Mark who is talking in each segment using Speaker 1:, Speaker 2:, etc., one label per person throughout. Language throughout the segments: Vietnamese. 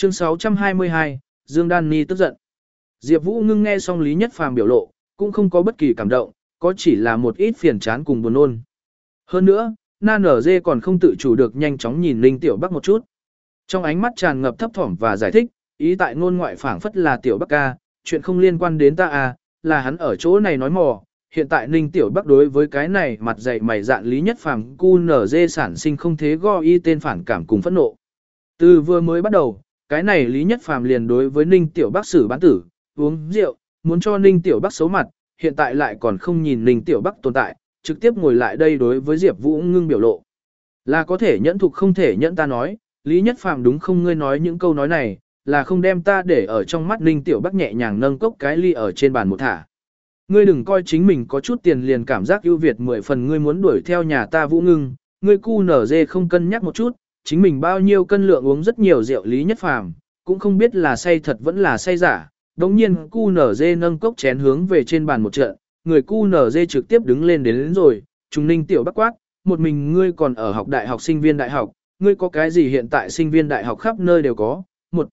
Speaker 1: Chương 622, Dương Đan Ni tức giận. Diệp Vũ Ngưng nghe xong Lý Nhất Phàm biểu lộ, cũng không có bất kỳ cảm động, có chỉ là một ít phiền chán cùng buồn nôn. Hơn nữa, Na Nở Dê còn không tự chủ được nhanh chóng nhìn Ninh Tiểu Bắc một chút. Trong ánh mắt tràn ngập thấp thỏm và giải thích, ý tại ngôn ngoại phảng phất là Tiểu Bắc ca, chuyện không liên quan đến ta à, là hắn ở chỗ này nói mò. Hiện tại Ninh Tiểu Bắc đối với cái này mặt dày mày dạn Lý Nhất Phàm cu nở dê sản sinh không thế go y tên phản cảm cùng phẫn nộ. Từ vừa mới bắt đầu, cái này Lý Nhất Phàm liền đối với Ninh Tiểu Bắc xử bán tử, uống rượu, muốn cho Ninh Tiểu Bắc xấu mặt, hiện tại lại còn không nhìn Ninh Tiểu Bắc tồn tại, trực tiếp ngồi lại đây đối với Diệp Vũ Ngưng biểu lộ. Là có thể nhẫn thục không thể nhẫn ta nói, Lý Nhất Phàm đúng không ngươi nói những câu nói này, là không đem ta để ở trong mắt Ninh Tiểu Bắc nhẹ nhàng nâng cốc cái ly ở trên bàn một thả. Ngươi đừng coi chính mình có chút tiền liền cảm giác ưu việt 10 phần ngươi muốn đuổi theo nhà ta Vũ Ngưng, ngươi cu nở dê không cân nhắc một chút, chính mình bao nhiêu cân lượng uống rất nhiều rượu Lý Nhất Phàm, cũng không biết là say thật vẫn là say giả. Đống nhiên cu nở dê nâng cốc chén hướng về trên bàn một trận, người cu nở dê trực tiếp đứng lên đến rồi, trùng Ninh Tiểu Bắc quát, một mình ngươi còn ở học đại học sinh viên đại học, ngươi có cái gì hiện tại sinh viên đại học khắp nơi đều có,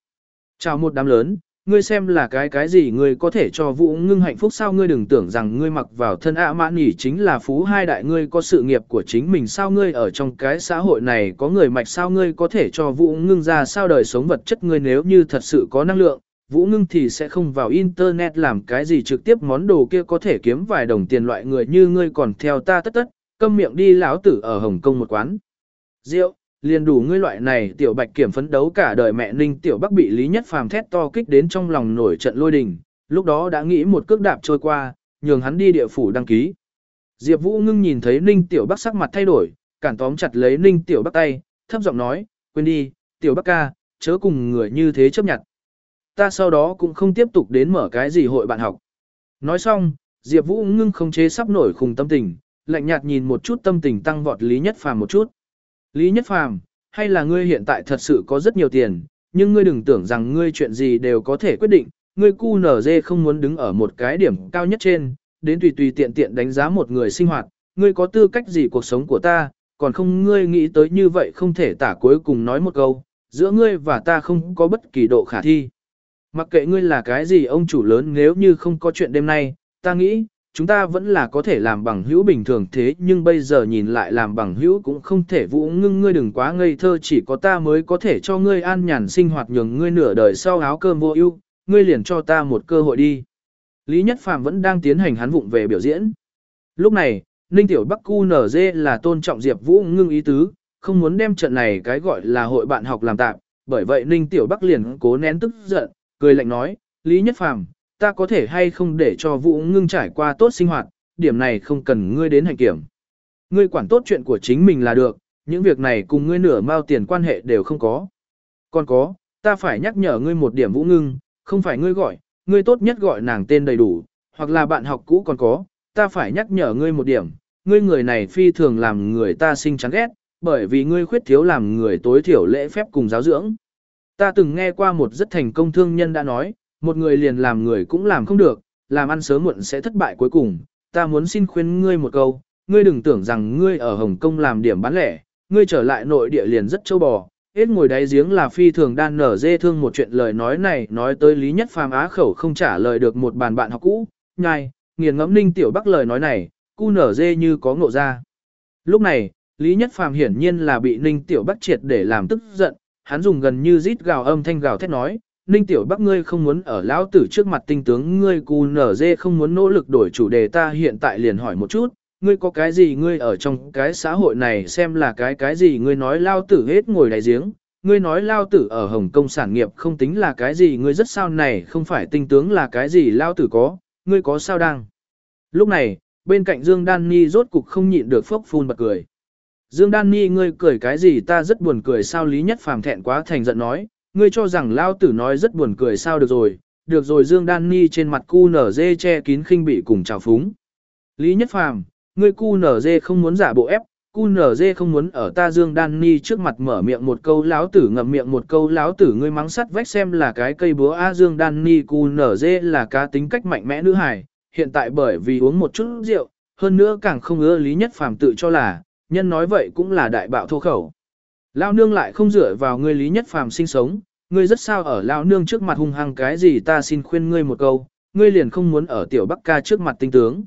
Speaker 1: chào một đám lớn, ngươi xem là cái gì ngươi có thể cho Vũ Ngưng hạnh phúc sao ngươi đừng tưởng rằng ngươi mặc vào thân ạ mãn nhỉ chính là phú hai đại ngươi có sự nghiệp của chính mình sao ngươi ở trong cái xã hội này có người mạch sao ngươi có thể cho Vũ Ngưng ra sao đời sống vật chất ngươi nếu như thật sự có năng lượng, Vũ Ngưng thì sẽ không vào internet làm cái gì trực tiếp món đồ kia có thể kiếm vài đồng tiền loại người như ngươi còn theo ta tất câm miệng đi lão tử ở Hồng Kông một quán rượu. Liền đủ ngươi loại này tiểu bạch kiểm phấn đấu cả đời mẹ Ninh Tiểu Bắc bị Lý Nhất Phàm thét to kích đến trong lòng nổi trận lôi đình, lúc đó đã nghĩ một cước đạp trôi qua, nhường hắn đi địa phủ đăng ký. Diệp Vũ Ngưng nhìn thấy Ninh Tiểu Bắc sắc mặt thay đổi, cản tóm chặt lấy Ninh Tiểu Bắc tay, thấp giọng nói, quên đi, Tiểu Bắc ca, chớ cùng người như thế chấp nhận. Ta sau đó cũng không tiếp tục đến mở cái gì hội bạn học. Nói xong, Diệp Vũ Ngưng không chế sắp nổi khùng tâm tình, lạnh nhạt nhìn một chút tâm tình tăng vọt Lý Nhất Phàm một chút. Lý Nhất Phàm, hay là ngươi hiện tại thật sự có rất nhiều tiền, nhưng ngươi đừng tưởng rằng ngươi chuyện gì đều có thể quyết định, ngươi cu nở dê không muốn đứng ở một cái điểm cao nhất trên, đến tùy tùy tiện tiện đánh giá một người sinh hoạt, ngươi có tư cách gì cuộc sống của ta, còn không ngươi nghĩ tới như vậy không thể tả cuối cùng nói một câu, giữa ngươi và ta không có bất kỳ độ khả thi. Mặc kệ ngươi là cái gì ông chủ lớn nếu như không có chuyện đêm nay, ta nghĩ, chúng ta vẫn là có thể làm bằng hữu bình thường thế nhưng bây giờ nhìn lại làm bằng hữu cũng không thể. Vũ Ngưng ngươi đừng quá ngây thơ chỉ có ta mới có thể cho ngươi an nhàn sinh hoạt nhường ngươi nửa đời sau áo cơm vô ưu, ngươi liền cho ta một cơ hội đi. Lý Nhất Phàm vẫn đang tiến hành hắn vụng về biểu diễn. Lúc này, Ninh Tiểu Bắc cu nở dê là tôn trọng Diệp Vũ Ngưng ý tứ, không muốn đem trận này cái gọi là hội bạn học làm tạm, bởi vậy Ninh Tiểu Bắc liền cố nén tức giận, cười lạnh nói, Lý Nhất Phàm, ta có thể hay không để cho Vũ Ngưng trải qua tốt sinh hoạt, điểm này không cần ngươi đến hành kiểm. Ngươi quản tốt chuyện của chính mình là được, những việc này cùng ngươi nửa mao tiền quan hệ đều không có. Còn có, ta phải nhắc nhở ngươi một điểm Vũ Ngưng, không phải ngươi gọi, ngươi tốt nhất gọi nàng tên đầy đủ, hoặc là bạn học cũ còn có, ta phải nhắc nhở ngươi một điểm, ngươi người này phi thường làm người ta sinh chán ghét, bởi vì ngươi khuyết thiếu làm người tối thiểu lễ phép cùng giáo dưỡng. Ta từng nghe qua một rất thành công thương nhân đã nói, một người liền làm người cũng làm không được, làm ăn sớm muộn sẽ thất bại cuối cùng. Ta muốn xin khuyên ngươi một câu, ngươi đừng tưởng rằng ngươi ở Hồng Kông làm điểm bán lẻ, ngươi trở lại nội địa liền rất châu bò, hết ngồi đáy giếng là phi thường đan nở dê thương một chuyện lời nói này nói tới Lý Nhất Phàm á khẩu không trả lời được một bàn bạn học cũ, nhai, nghiền ngẫm Ninh Tiểu Bắc lời nói này, cu nở dê như có ngộ ra. Lúc này, Lý Nhất Phàm hiển nhiên là bị Ninh Tiểu Bắc triệt để làm tức giận, hắn dùng gần như rít gào âm thanh gào thét nói, Ninh Tiểu Bắc ngươi không muốn ở lão tử trước mặt tinh tướng ngươi cu nở dê không muốn nỗ lực đổi chủ đề ta hiện tại liền hỏi một chút, ngươi có cái gì ngươi ở trong cái xã hội này xem là cái gì ngươi nói lao tử hết ngồi đáy giếng, ngươi nói lao tử ở Hồng Kông sản nghiệp không tính là cái gì ngươi rất sao này không phải tinh tướng là cái gì lao tử có, ngươi có sao đang. Lúc này, bên cạnh Dương Đan Ni rốt cục không nhịn được phốc phun bật cười. Dương Đan Ni ngươi cười cái gì ta rất buồn cười sao Lý Nhất Phàm thẹn quá thành giận nói, ngươi cho rằng lao tử nói rất buồn cười sao được rồi Dương Đan Ni trên mặt cu nở dê che kín khinh bị cùng trào phúng. Lý Nhất Phàm, ngươi cu nở dê không muốn giả bộ ép, cu nở dê không muốn ở ta Dương Đan Ni trước mặt mở miệng một câu láo tử ngậm miệng một câu láo tử ngươi mắng sắt vách xem là cái cây búa a Dương Đan Ni cu nở dê là cá tính cách mạnh mẽ nữ hài, hiện tại bởi vì uống một chút rượu, hơn nữa càng không ưa Lý Nhất Phàm tự cho là, nhân nói vậy cũng là đại bạo thô khẩu. Lao nương lại không dựa vào ngươi Lý Nhất Phàm sinh sống, ngươi rất sao ở lão nương trước mặt hung hăng cái gì, ta xin khuyên ngươi một câu, ngươi liền không muốn ở tiểu Bắc ca trước mặt tinh tướng.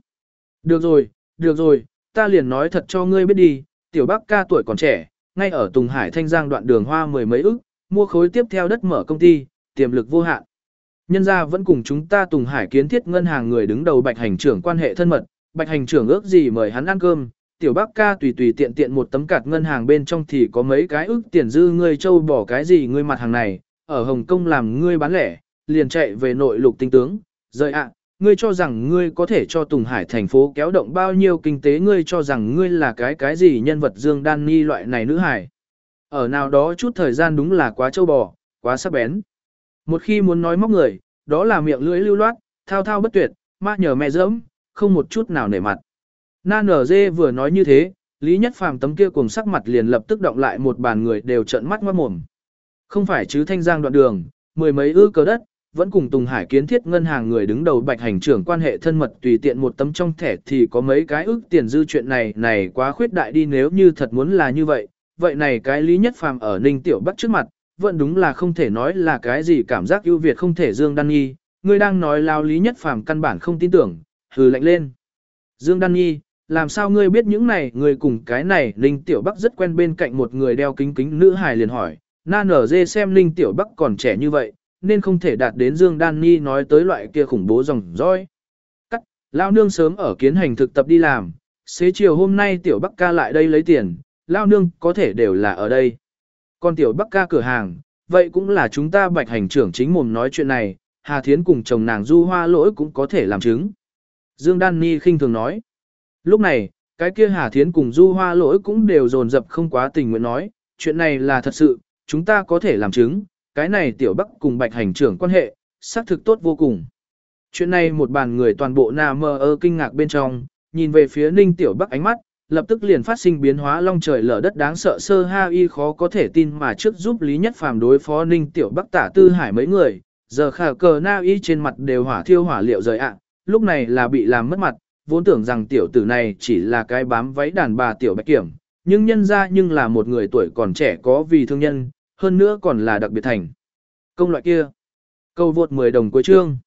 Speaker 1: Được rồi, ta liền nói thật cho ngươi biết đi, tiểu Bắc ca tuổi còn trẻ, ngay ở Tùng Hải Thanh Giang đoạn đường hoa 10 mấy ức, mua khối tiếp theo đất mở công ty, tiềm lực vô hạn. Nhân gia vẫn cùng chúng ta Tùng Hải kiến thiết ngân hàng người đứng đầu Bạch hành trưởng quan hệ thân mật, Bạch hành trưởng ước gì mời hắn ăn cơm, tiểu Bắc ca tùy tùy tiện tiện một tấm card ngân hàng bên trong thì có mấy cái ức tiền dư, ngươi châu bỏ cái gì, ngươi mặt hàng này, ở Hồng Kông làm ngươi bán lẻ, liền chạy về nội lục tinh tướng, rời ạ, ngươi cho rằng ngươi có thể cho Tùng Hải thành phố kéo động bao nhiêu kinh tế, ngươi cho rằng ngươi là cái gì nhân vật Dương Đan Ni loại này nữ hải. Ở nào đó chút thời gian đúng là quá châu bò, quá sắc bén. Một khi muốn nói móc người, đó là miệng lưỡi lưu loát, thao thao bất tuyệt, ma nhờ mẹ dẫm, không một chút nào nể mặt. Na nở dê vừa nói như thế, Lý Nhất Phàm tấm kia cùng sắc mặt liền lập tức động lại, một bàn người đều trợn mắt ngoát mồm. Không phải chứ Thanh Giang đoạn đường, 10 mấy ư cờ đất, vẫn cùng Tùng Hải kiến thiết ngân hàng người đứng đầu Bạch hành trưởng quan hệ thân mật, tùy tiện một tấm trong thẻ thì có mấy cái ức tiền dư, chuyện này quá khuyết đại đi, nếu như thật muốn là như vậy, vậy này cái Lý Nhất Phàm ở Ninh Tiểu Bắc trước mặt, vẫn đúng là không thể nói là cái gì cảm giác ưu việt không thể. Dương Đan Nhi, ngươi đang nói lao, Lý Nhất Phàm căn bản không tin tưởng, hừ lạnh lên. Dương Đan Nhi, làm sao ngươi biết những này, ngươi cùng cái này Ninh Tiểu Bắc rất quen, bên cạnh một người đeo kính kính nữ hài liền hỏi, Na nở dê xem Ninh Tiểu Bắc còn trẻ như vậy, nên không thể đạt đến Dương Đan Nhi nói tới loại kia khủng bố dòng dõi. Cắt, lao nương sớm ở kiến hành thực tập đi làm, xế chiều hôm nay Tiểu Bắc ca lại đây lấy tiền, lao nương có thể đều là ở đây. Còn Tiểu Bắc ca cửa hàng, vậy cũng là chúng ta Bạch hành trưởng chính mồm nói chuyện này, Hà Thiến cùng chồng nàng Du Hoa Lỗi cũng có thể làm chứng. Dương Đan Ni khinh thường nói. Lúc này, cái kia Hà Thiến cùng Du Hoa Lỗi cũng đều dồn dập không quá tình nguyện nói, chuyện này là thật sự, chúng ta có thể làm chứng, cái này Tiểu Bắc cùng Bạch hành trưởng quan hệ, xác thực tốt vô cùng. Chuyện này một bàn người toàn bộ nà mơ ơ kinh ngạc bên trong, nhìn về phía Ninh Tiểu Bắc ánh mắt, lập tức liền phát sinh biến hóa long trời lở đất đáng sợ. Sơ ha y khó có thể tin mà trước giúp Lý Nhất Phàm đối phó Ninh Tiểu Bắc Tả Tư Hải mấy người, giờ khả cờ na y trên mặt đều hỏa thiêu hỏa liệu rời ạ, lúc này là bị làm mất mặt, vốn tưởng rằng tiểu tử này chỉ là cái bám váy đàn bà tiểu bạch kiểm, nhưng nhân ra nhưng là một người tuổi còn trẻ có vì thương nhân, hơn nữa còn là đặc biệt thành công loại kia. Câu vượt 10 đồng cuối chương.